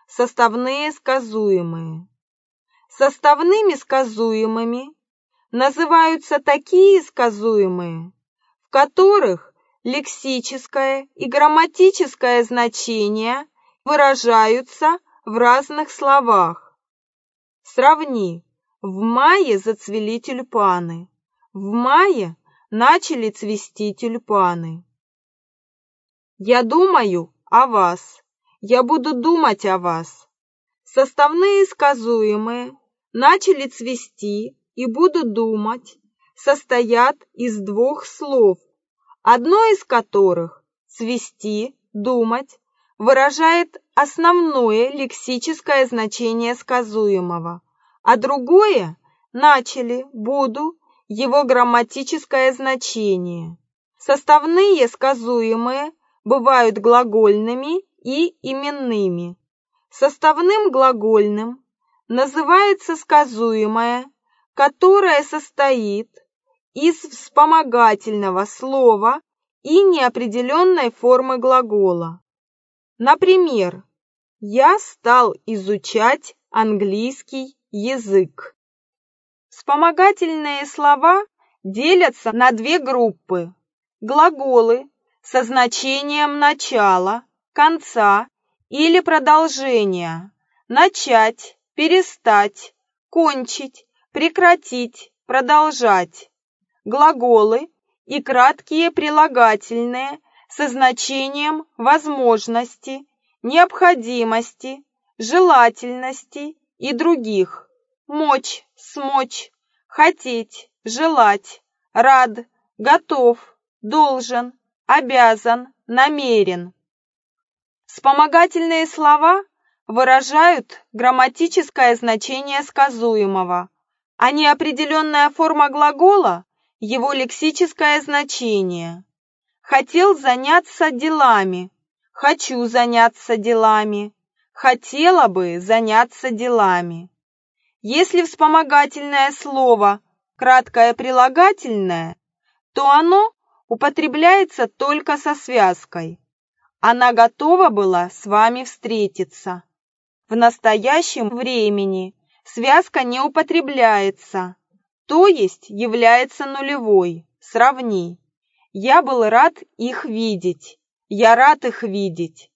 составные сказуемые. Составными сказуемыми называются такие сказуемые, в которых лексическое и грамматическое значение выражаются в разных словах. Сравни: в мае зацвели тюльпаны, в мае начали цвести тюльпаны. Я думаю о вас, я буду думать о вас. Составные сказуемые начали цвести и буду думать состоят из двух слов, одно из которых цвести, думать выражает основное лексическое значение сказуемого, а другое начали, буду его грамматическое значение. Составные сказуемые бывают глагольными и именными. Составным глагольным называется сказуемое, которое состоит из вспомогательного слова и неопределенной формы глагола. Например, я стал изучать английский язык. Вспомогательные слова делятся на две группы: глаголы со значением начала, конца или продолжения, начать, перестать, кончить, прекратить, продолжать, глаголы и краткие прилагательные со значением возможности, необходимости, желательности и других: мочь, смочь, хотеть, желать, рад, готов, должен, обязан, намерен. Вспомогательные слова выражают грамматическое значение сказуемого, а неопределенная форма глагола – его лексическое значение. Хотел заняться делами, хочу заняться делами, хотела бы заняться делами. Если вспомогательное слово – краткое прилагательное, то оно употребляется только со связкой. Она готова была с вами встретиться. В настоящем времени связка не употребляется, то есть является нулевой. Сравни: я был рад их видеть, я рад их видеть.